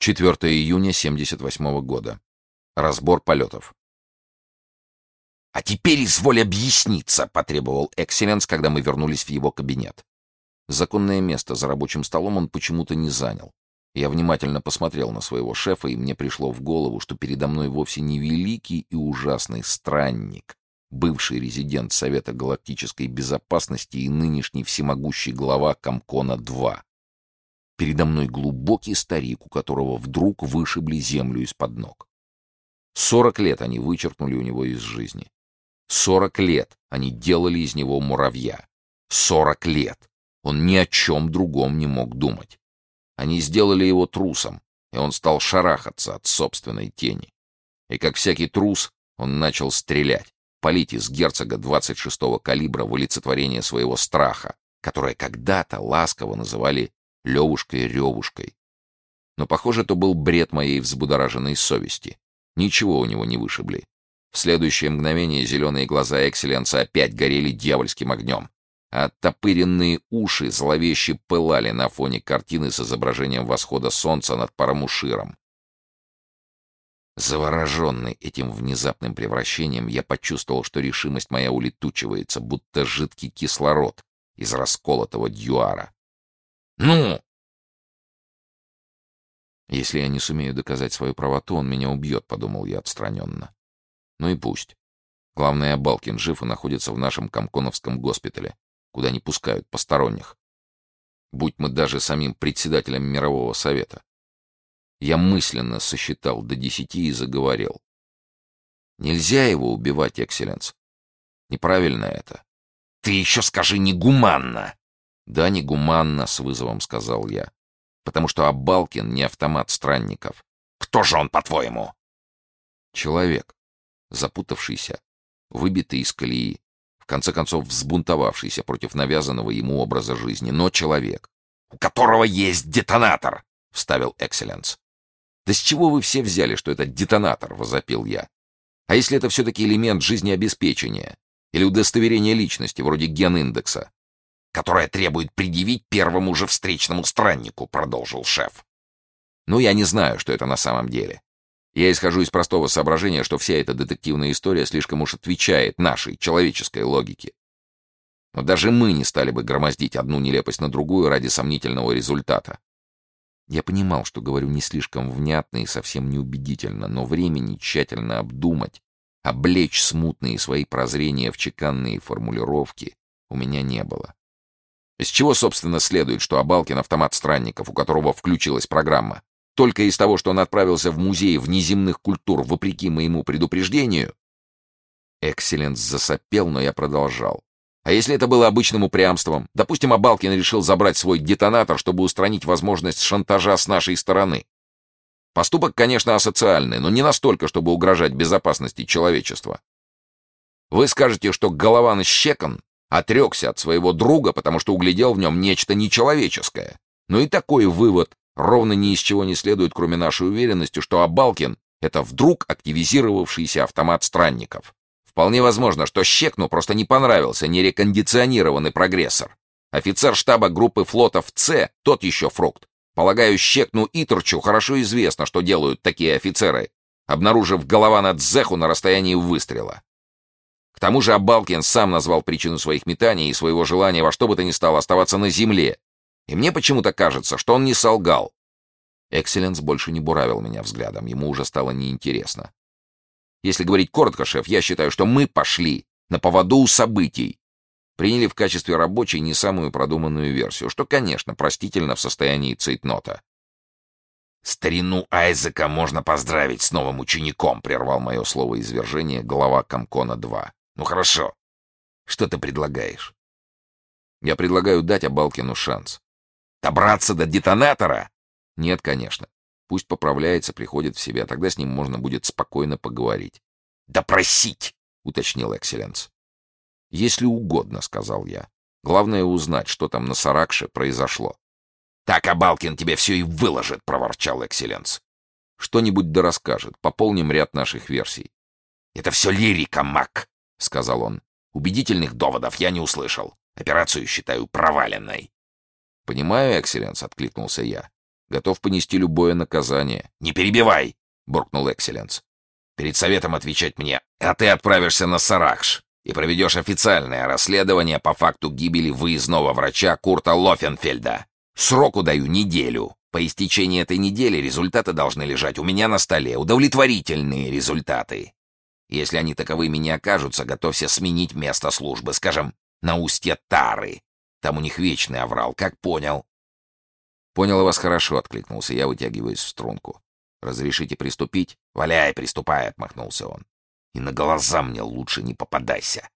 4 июня 78 года. Разбор полетов. «А теперь изволь объясниться», — потребовал Экселленс, когда мы вернулись в его кабинет. Законное место за рабочим столом он почему-то не занял. Я внимательно посмотрел на своего шефа, и мне пришло в голову, что передо мной вовсе не великий и ужасный странник, бывший резидент Совета Галактической Безопасности и нынешний всемогущий глава Комкона-2. Передо мной глубокий старик, у которого вдруг вышибли землю из-под ног. 40 лет они вычеркнули у него из жизни. 40 лет они делали из него муравья. 40 лет он ни о чем другом не мог думать. Они сделали его трусом, и он стал шарахаться от собственной тени. И как всякий трус, он начал стрелять, палить из герцога 26-го калибра в олицетворение своего страха, которое когда-то ласково называли Левушкой-Ревушкой. Но, похоже, это был бред моей взбудораженной совести. Ничего у него не вышибли. В следующее мгновение зеленые глаза Экселленса опять горели дьявольским огнем, а оттопыренные уши зловеще пылали на фоне картины с изображением восхода солнца над Парамуширом. Завороженный этим внезапным превращением, я почувствовал, что решимость моя улетучивается, будто жидкий кислород из расколотого дьюара. «Ну!» «Если я не сумею доказать свою правоту, он меня убьет», — подумал я отстраненно. «Ну и пусть. Главное, Балкин жив и находится в нашем Комконовском госпитале, куда не пускают посторонних. Будь мы даже самим председателем Мирового Совета». Я мысленно сосчитал до 10 и заговорил. «Нельзя его убивать, Экселленс. Неправильно это». «Ты еще скажи негуманно!» «Да, негуманно», — с вызовом сказал я. «Потому что Абалкин не автомат странников». «Кто же он, по-твоему?» «Человек, запутавшийся, выбитый из колеи, в конце концов взбунтовавшийся против навязанного ему образа жизни, но человек». «У которого есть детонатор», — вставил Экселленс. «Да с чего вы все взяли, что это детонатор?» — возопил я. «А если это все-таки элемент жизнеобеспечения или удостоверения личности, вроде гениндекса?» «Которое требует предъявить первому же встречному страннику», — продолжил шеф. «Ну, я не знаю, что это на самом деле. Я исхожу из простого соображения, что вся эта детективная история слишком уж отвечает нашей человеческой логике. Но даже мы не стали бы громоздить одну нелепость на другую ради сомнительного результата». Я понимал, что говорю не слишком внятно и совсем неубедительно, но времени тщательно обдумать, облечь смутные свои прозрения в чеканные формулировки у меня не было. Из чего, собственно, следует, что Абалкин — автомат странников, у которого включилась программа? Только из того, что он отправился в музей внеземных культур вопреки моему предупреждению? Экселленс засопел, но я продолжал. А если это было обычным упрямством? Допустим, Абалкин решил забрать свой детонатор, чтобы устранить возможность шантажа с нашей стороны. Поступок, конечно, асоциальный, но не настолько, чтобы угрожать безопасности человечества. Вы скажете, что Голован Щекан отрекся от своего друга, потому что углядел в нем нечто нечеловеческое. Но и такой вывод ровно ни из чего не следует, кроме нашей уверенности, что Абалкин — это вдруг активизировавшийся автомат странников. Вполне возможно, что Щекну просто не понравился нерекондиционированный прогрессор. Офицер штаба группы флотов С, тот еще фрукт. Полагаю, Щекну и Торчу хорошо известно, что делают такие офицеры, обнаружив Голована Дзеху на расстоянии выстрела. К тому же Абалкин сам назвал причину своих метаний и своего желания во что бы то ни стало оставаться на земле. И мне почему-то кажется, что он не солгал. Экселленс больше не буравил меня взглядом, ему уже стало неинтересно. Если говорить коротко, шеф, я считаю, что мы пошли на поводу у событий. Приняли в качестве рабочей не самую продуманную версию, что, конечно, простительно в состоянии цейтнота. «Старину Айзека можно поздравить с новым учеником», — прервал мое словоизвержение глава Комкона-2. «Ну хорошо. Что ты предлагаешь?» Я предлагаю дать Абалкину шанс. «Добраться до детонатора?» Нет, конечно. Пусть поправляется, приходит в себя, тогда с ним можно будет спокойно поговорить. «Допросить», — уточнил Экселленс. «Если угодно», — сказал я. «Главное узнать, что там на Саракше произошло». «Так Абалкин тебе все и выложит», — проворчал Экселленс. «Что-нибудь да расскажет. Пополним ряд наших версий». «Это все лирика, Мак», — сказал он. «Убедительных доводов я не услышал. Операцию считаю проваленной». «Понимаю, Экселленс», — откликнулся я. Готов понести любое наказание. «Не перебивай!» — буркнул Экселленс. «Перед советом отвечать мне, а ты отправишься на Саракш и проведешь официальное расследование по факту гибели выездного врача Курта Лофенфельда. Сроку даю неделю. По истечении этой недели результаты должны лежать у меня на столе. Удовлетворительные результаты. Если они таковыми не окажутся, готовься сменить место службы, скажем, на устье Тары. Там у них вечный оврал, как понял?» «Понял вас хорошо», — откликнулся я, вытягиваясь в струнку. «Разрешите приступить?» «Валяй, приступай», — отмахнулся он. «И на глаза мне лучше не попадайся».